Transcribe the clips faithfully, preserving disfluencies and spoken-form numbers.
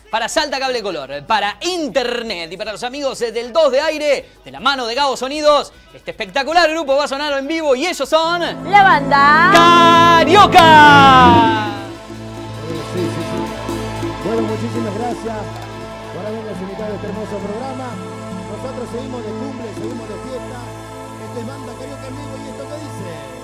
para Salta Cable Color, para Internet y para los amigos del dos de Aire, de la mano de Gabo Sonidos. Este espectacular grupo va a sonar en vivo y ellos son... La banda... ¡Carioca! Sí, sí, sí. Bueno, muchísimas gracias por habernos invitado a este hermoso programa. Nosotros seguimos de cumple, seguimos de fiesta. Esto es Banda Carioca en vivo y esto que dice...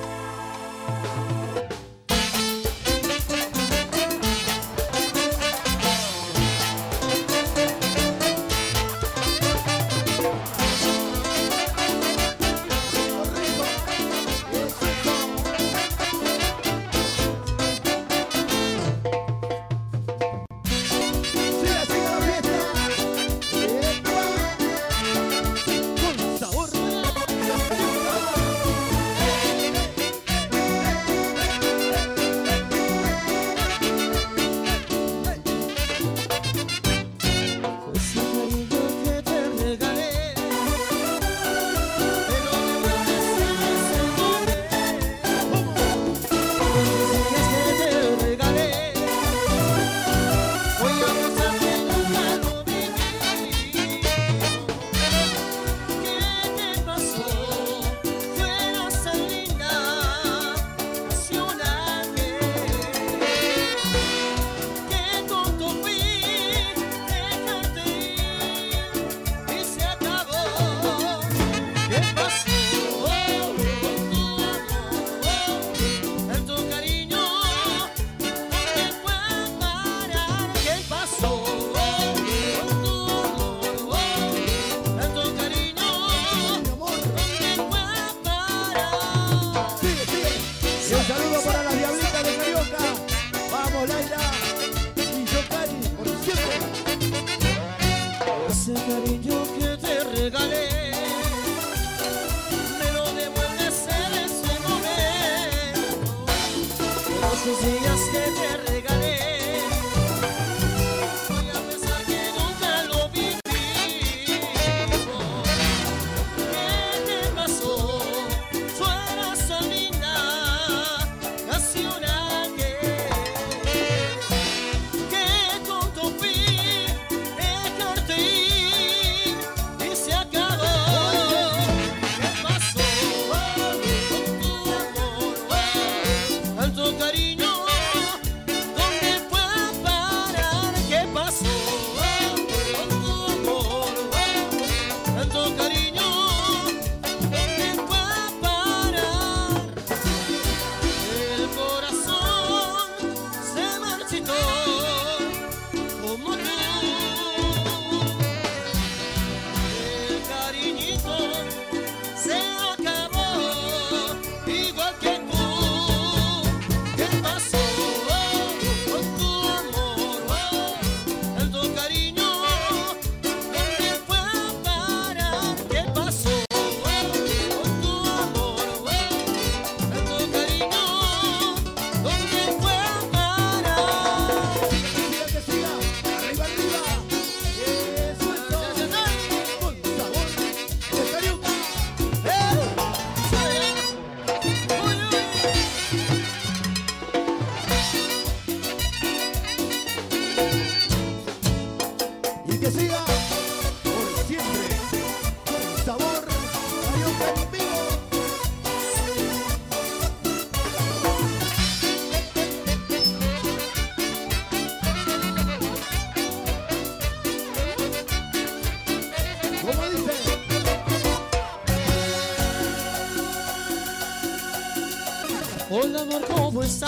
Hola amor, ¿cómo estás?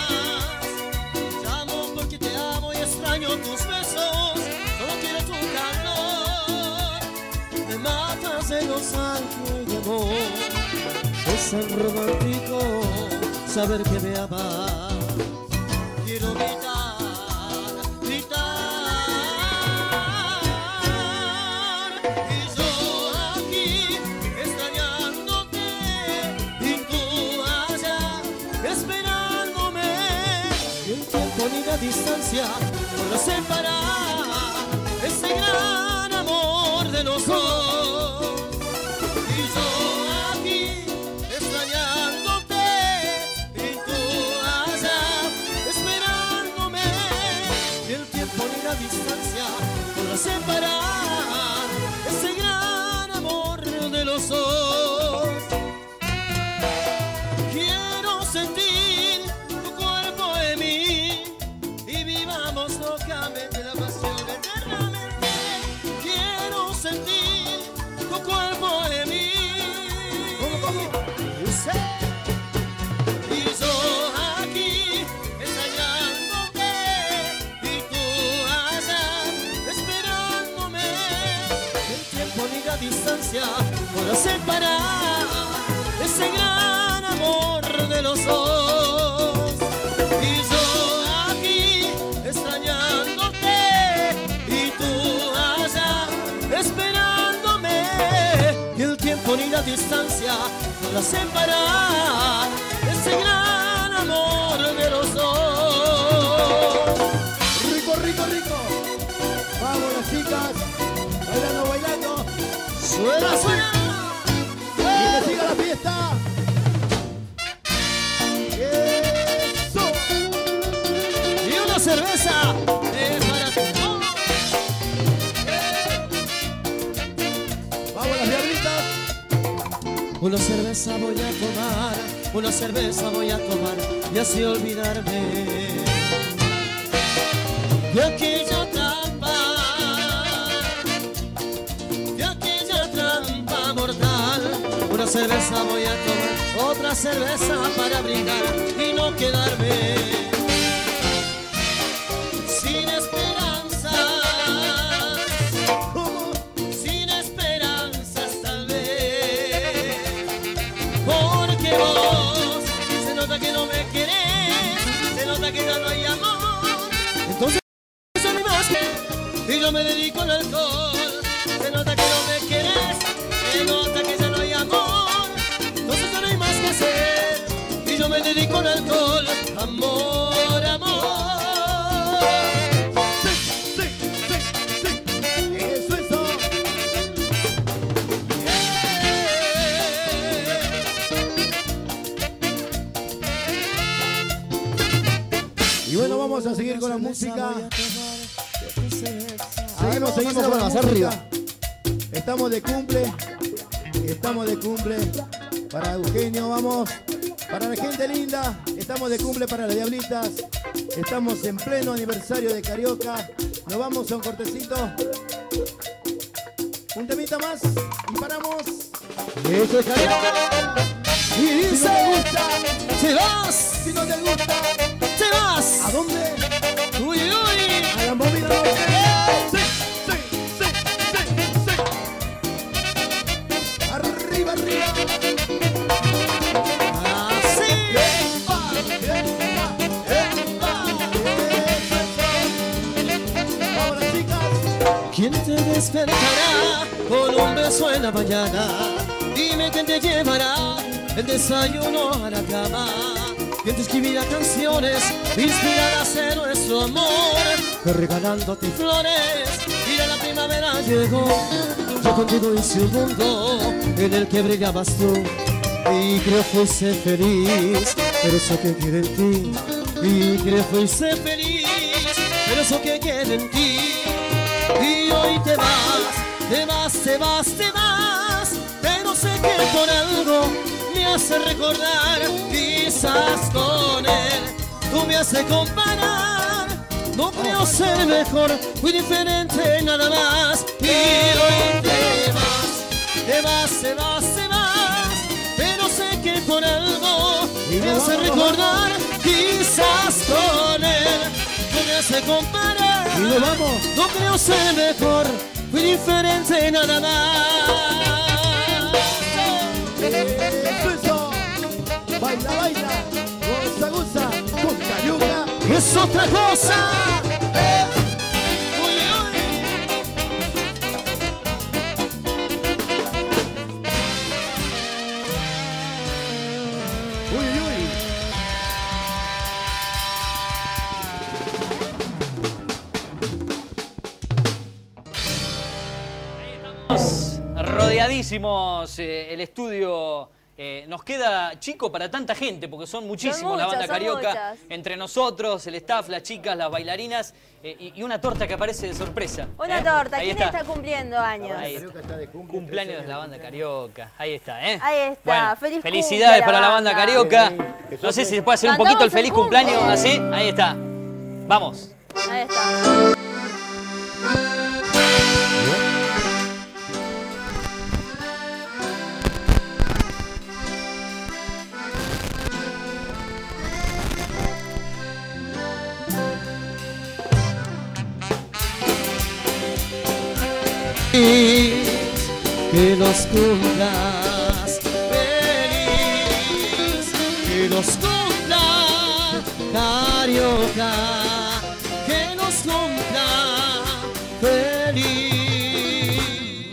Te llamo porque te amo y extraño tus besos. Solo quiero tu calor. Me matas de los ángeles de amor. Es tan romántico saber que me amas. Quiero gritar, gritar. Y yo aquí extrañándote y tú allá esperándome. Y el tiempo ni la distancia podrá separar ese gran amor de los dos. Y yo aquí extrañándote y tú allá esperándome. Y el tiempo ni la distancia para separar ese gran amor de los dos. Quiero sentir tu cuerpo en mí y vivamos locamente la pasión eternamente. Quiero sentir tu cuerpo en mí. ¿Cómo, cómo? Sí. Y yo aquí extrañándote y tú allá esperándome. El tiempo ni la distancia podrá separar ese gran amor de los dos. Y yo aquí extrañándote y tú allá esperándome. Y el tiempo ni la distancia podrá separar ese gran amor de los dos. Rico, rico, rico. Vamos las chicas. Bailando, bailando. Suena, suena. Y que siga la fiesta. Eso. Y una cerveza es para todos. Vamos las diablitas. Una cerveza voy a tomar, una cerveza voy a tomar y así olvidarme de aquella trampa, de aquella trampa mortal. Una cerveza voy a tomar, otra cerveza para brindar y no quedarme sin esperanza. Sin esperanzas tal vez, porque vos se nota que no me querés, se nota que ya no hay amor. Entonces no hay más que y yo me dedico al alcohol. Se nota que no me querés, se nota que ya no hay amor. Entonces no hay más que hacer y yo me dedico al alcohol. Amor, amor. Eso, eso. Y bueno, vamos a seguir con la música. Seguimos, seguimos con la música. Estamos de cumple. Estamos de cumple. Para Eugenio, vamos. Para la gente linda. Estamos de cumple para las diablitas. Estamos en pleno aniversario de Carioca. Nos vamos a un cortecito. Un temita más y paramos. Eso es Carioca. Y dice, Si no te gusta, te vas, si no te gusta, te vas. ¿a dónde? Uy, uy. A la movida norte. Sí, sí, sí, sí, sí. Arriba, arriba. Así. Epa, epa, epa. Vamos las chicas. ¿Quién te despertará con un beso en la mañana? Dime quién te llevará el desayuno a la cama. ¿Quién te escribirá canciones inspiradas en nuestro amor? Que regalándote flores, mira la primavera llegó. Yo contigo hice un mundo en el que brillabas tú y creo que fuiste feliz, pero eso que quiere en ti. Y creo que fuiste feliz, pero eso que quiere en ti. Y hoy te vas, te vas, te vas, te vas, pero sé que por algo me hace recordar, quizás con él tú me haces comparar. No creo ser mejor, muy diferente nada más. Y hoy te vas, te vas, te vas, te vas, pero sé que por algo me hace recordar, quizás con él tú me haces comparar. Y nos vamos. No creo ser mejor, muy diferente nada más. Eso, eso. Baila, baila. Goza, goza. Con Carioca. Es otra cosa. Uy, uy. Uy, uy. Rodeadísimos, eh, el estudio Eh, nos queda chico para tanta gente, porque son muchísimos Son la muchas, banda son Carioca. muchas. Entre nosotros, el staff, las chicas, las bailarinas eh, y, y una torta que aparece de sorpresa. Una ¿eh? torta. Ahí ¿Quién está. está cumpliendo años? Ahí Carioca está de cumple, Cumpleaños de trece la banda Carioca. Ahí está, ¿eh? Ahí está. Bueno, Feliz felicidades cumple a para la la banda banda. Carioca. Bien, ahí. No sé si se puede hacer un Cantamos poquito el el feliz cumple. cumpleaños así. Ahí está. Vamos. Ahí está. Que los cumplas feliz, que los cumpla Carioca, que los cumpla feliz.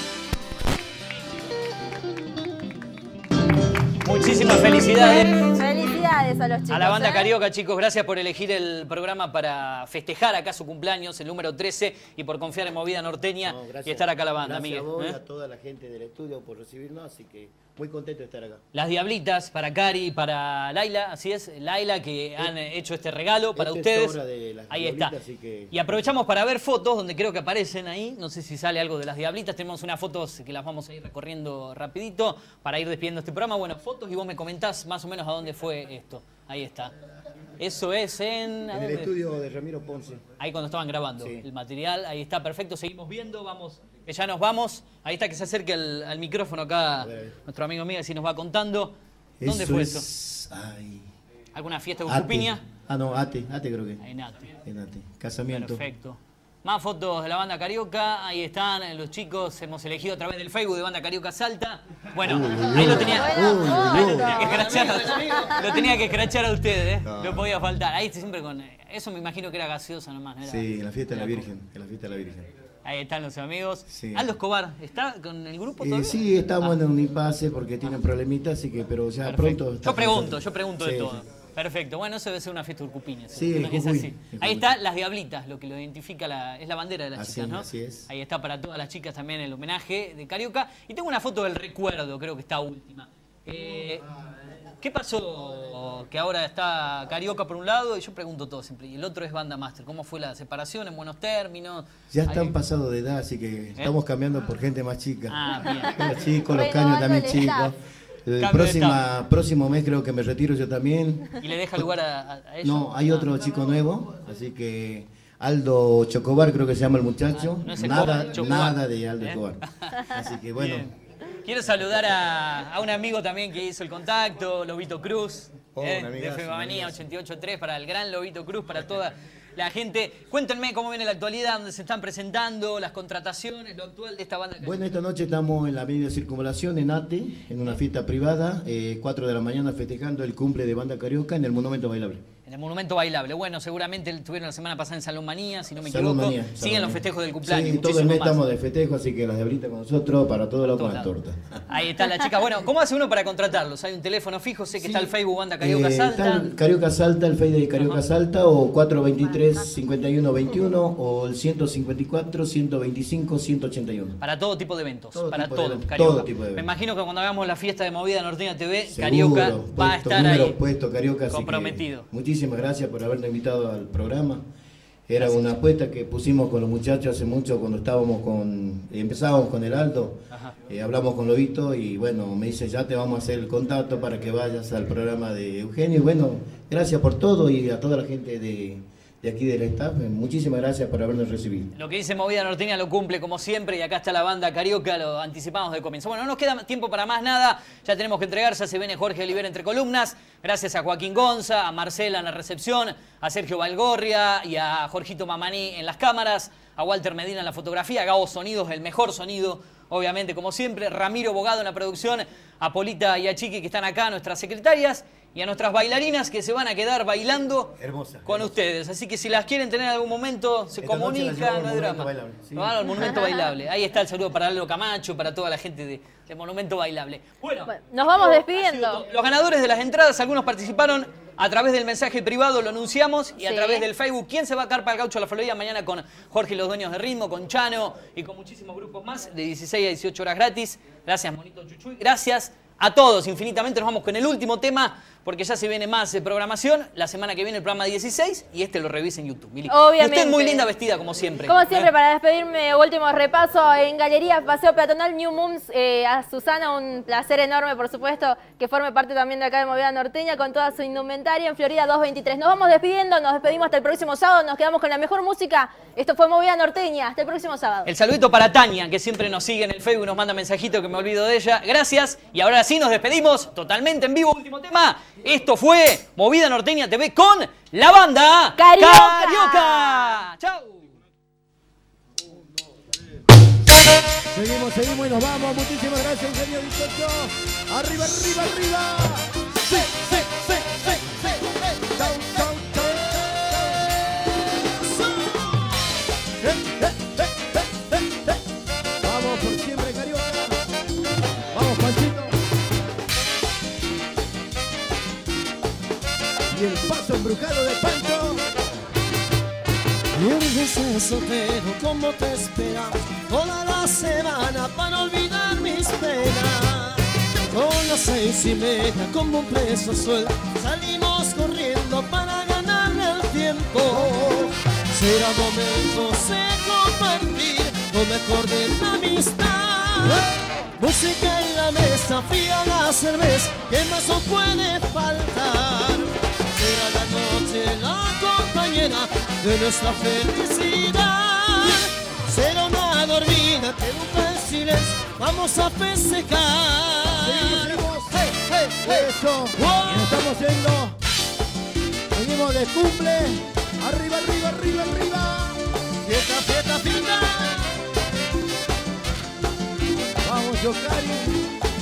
Muchísimas felicidades. Felicidades a los chicos. A la banda ¿eh? Carioca, chicos, gracias por elegir el programa para festejar acá su cumpleaños, el número trece, y por confiar en Movida Norteña No, gracias. y estar acá la banda, Gracias Miguel. a vos y ¿eh? a toda la gente del estudio por recibirnos, así que muy contento de estar acá. Las Diablitas para Cari, para Laila, así es, Laila, que han hecho este regalo para Esta es ustedes. obra de las Ahí Diablitas, está. así que- Y aprovechamos para ver fotos donde creo que aparecen ahí. No sé si sale algo de las Diablitas. Tenemos unas fotos que las vamos a ir recorriendo rapidito para ir despidiendo este programa. Bueno, fotos y vos me comentás más o menos a dónde fue esto. Ahí está. Eso es en... ¿a En el dónde? estudio de Ramiro Ponce. Ahí cuando estaban grabando Sí. el material, ahí está, perfecto, seguimos viendo, vamos, que ya nos vamos. Ahí está, que se acerque al, al micrófono acá, ver. nuestro amigo Miguel, si nos va contando. ¿Dónde fue eso? es- Ay. ¿Alguna fiesta con Ate. Cupiña? Ah, no, Ate, Ate creo que. Ahí en Ate. En Ate. Casamiento. Perfecto. Más fotos de la banda Carioca, ahí están los chicos, hemos elegido a través del Facebook de Banda Carioca Salta. Bueno, ahí lo tenía, Buena ahí foto. lo tenía que escrachar, a- lo tenía que escrachar a ustedes, ¿eh? No. No podía faltar. Ahí siempre con, eso me imagino que era gaseosa nomás, ¿no era? Sí, en la fiesta de la era Virgen. En la fiesta de la Virgen. Ahí están los amigos. Sí. Aldo Escobar, ¿está con el grupo Eh, todavía? sí, estamos Ah, en un impasse porque tienen problemitas, así que, pero ya perfecto. pronto. está Yo pregunto, pasando. yo pregunto de Sí, todo. sí. Perfecto, bueno, eso debe ser una fiesta urcupiña. Sí, ¿no? en Es Jujuy, así. en Ahí Jujuy. está Las Diablitas, lo que lo identifica, la, es la bandera de las Así, chicas, ¿no? así es. Ahí está para todas las chicas también el homenaje de Carioca. Y tengo una foto del recuerdo, creo que está última. Eh, ¿Qué pasó que ahora está Carioca por un lado y yo pregunto todo siempre? Y el otro es Banda Master. ¿Cómo fue la separación en buenos términos? Ya están Ahí- pasados de edad, así que estamos cambiando por gente más chica. Ah, bien. Los chicos, los Renovando caños también el chicos. staff. El Cambio de próxima, próximo mes creo que me retiro yo también. ¿Y le deja lugar a, a- a ellos? No, hay Ah. otro chico nuevo, así que Aldo Chocobar creo que se llama el muchacho. Ah, no es el nada, Cobar, Chocobar. nada de Aldo ¿Eh? Chocobar. Así que bueno. Bien. Quiero saludar a, a un amigo también que hizo el contacto, Lobito Cruz, Oh, eh, un de amigazo, Femanía un amigazo. ochenta y ocho punto tres, para el gran Lobito Cruz, para toda la gente. Cuéntenme cómo viene la actualidad, dónde se están presentando, las contrataciones, lo actual de esta banda. Bueno, esta noche estamos en la media circunvalación en Ate, en una fiesta privada, eh, cuatro de la mañana festejando el cumple de Banda Carioca en el Monumento Bailable. En el Monumento Bailable. Bueno, seguramente estuvieron la semana pasada en Salón Manía, si no me Salud equivoco. Manía, Siguen Salud los Manía. festejos del cumpleaños. Sí, todo el muchísimo mes más. estamos de festejo, así que las diablitas con nosotros, para todos lados con todos la lados. torta. Ahí está la chica. Bueno, ¿cómo hace uno para contratarlos? Hay un teléfono fijo, sé que Sí. está el Facebook Banda Carioca Eh, Salta. está el Carioca Salta, el Face de Carioca Ajá. Salta, o cuatro veintitrés, cincuenta y uno veintiuno, o el ciento cincuenta y cuatro, ciento veinticinco, ciento ochenta y uno. Para todo tipo de eventos, Todo para tipo de todo, eventos, Carioca. todo tipo de Me eventos. imagino que cuando hagamos la fiesta de Movida Norteña T V, Seguro, Carioca va a puesto, estar número ahí. puesto, Carioca, así que comprometido. muchísimas gracias por habernos invitado al programa. Era una apuesta que pusimos con los muchachos hace mucho cuando estábamos con, empezábamos con el Aldo, Ajá. eh, hablamos con Lobito y bueno, me dice ya te vamos a hacer el contacto para que vayas al programa de Eugenio. Y bueno, gracias por todo y a toda la gente de, de aquí del staff, eh, muchísimas gracias por habernos recibido. Lo que dice Movida Norteña lo cumple como siempre y acá está la banda Carioca, lo anticipamos de comienzo. Bueno, no nos queda tiempo para más nada, ya tenemos que entregarse, se viene Jorge Olivera entre columnas, gracias a Joaquín Gonza, a Marcela en la recepción, a Sergio Valgorria y a Jorgito Mamaní en las cámaras, a Walter Medina en la fotografía, a Gabo Sonidos, el mejor sonido, obviamente como siempre, Ramiro Bogado en la producción, a Polita y a Chiqui que están acá, nuestras secretarias, y a nuestras bailarinas que se van a quedar bailando Hermosa, con hermosa. ustedes. Así que si las quieren tener en algún momento, se Esta noche las comunican, llevamos no hay al drama. Monumento Bailable, sí. Van al Monumento Bailable. Ahí está el saludo para Lalo Camacho, para toda la gente de, de Monumento Bailable. Bueno, Bueno, nos vamos ha despidiendo. sido todo. Los ganadores de las entradas, algunos participaron a través del mensaje privado, lo anunciamos, y a Sí. través del Facebook. ¿Quién se va a carpa al Gaucho de la Florida mañana con Jorge y los Dueños de Ritmo, con Chano y con muchísimos grupos más de dieciséis a dieciocho horas gratis? Gracias, Monito Chuchuy. Gracias a todos infinitamente. Nos vamos con el último tema, porque ya se viene más de programación. La semana que viene el programa dieciséis y este lo revisa en YouTube. Mili. Obviamente. Y usted muy linda vestida, como siempre. Como siempre, ¿Eh? para despedirme, último repaso en Galería Paseo Peatonal New Moons. Eh, a Susana, un placer enorme, por supuesto, que forme parte también de acá de Movida Norteña con toda su indumentaria en Florida doscientos veintitrés. Nos vamos despidiendo, nos despedimos hasta el próximo sábado, nos quedamos con la mejor música. Esto fue Movida Norteña, hasta el próximo sábado. El saludito para Tania, que siempre nos sigue en el Facebook, nos manda mensajito que me olvido de ella. Gracias. Y ahora sí nos despedimos totalmente en vivo. Último tema. Esto fue Movida Norteña T V con la banda Carioca. Carioca. Chau. Seguimos, seguimos y nos vamos. Muchísimas gracias, Ingenio dieciocho. Arriba, arriba, arriba. Sí, sí, sí, sí, sí. Chau, chau, chau, chau. Eh, eh, eh, eh, eh, eh. Vamos por siempre, Carioca. Vamos, Panchito. Y el paso embrujado de Pancho. Pierdes el soltero como te esperas toda la semana para olvidar mis penas. Con las seis y media como un preso suelto salimos corriendo para ganarle el tiempo. Será momento de compartir lo mejor de la amistad. Música en la mesa, fría la cerveza, ¿qué más no puede faltar? Será la noche la compañera de nuestra felicidad. Será una dormida que nunca en silencio vamos a festejar. Seguimos, hey, hey, hey. Eso. Y nos estamos yendo. Venimos de cumple. Arriba, arriba, arriba, arriba. Fiesta, fiesta, fiesta. Vamos, Yocari.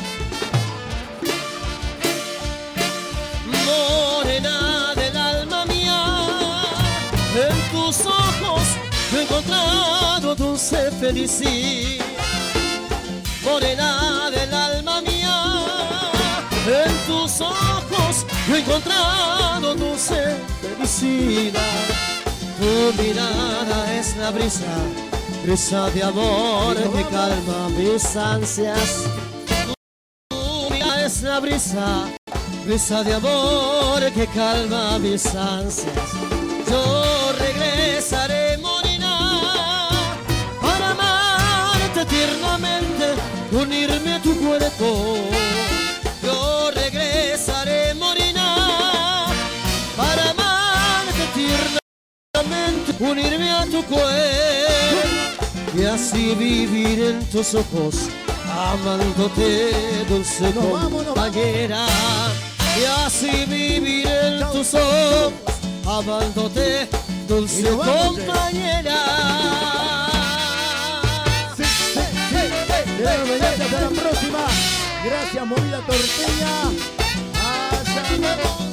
Morena del alma mía, en tus ojos he encontrado dulce felicidad. Morena del alma mía, en tus ojos he encontrado dulce felicidad. Tu mirada es la brisa, brisa de amor que calma mis ansias. Tu mirada es la brisa, brisa de amor que calma mis ansias. Yo regresaré, morena, para amarte tiernamente, unirme a tu cuerpo. Yo regresaré, morena, para amarte tiernamente, unirme a tu cuerpo. Y así vivir en tus ojos, amándote, dulce compañera. Y así vivir en tus ojos, amándote, dulce compañera. Sí, sí, sí, sí. Quedamos mediante hasta la próxima. Gracias, Movida Norteña. Hasta luego.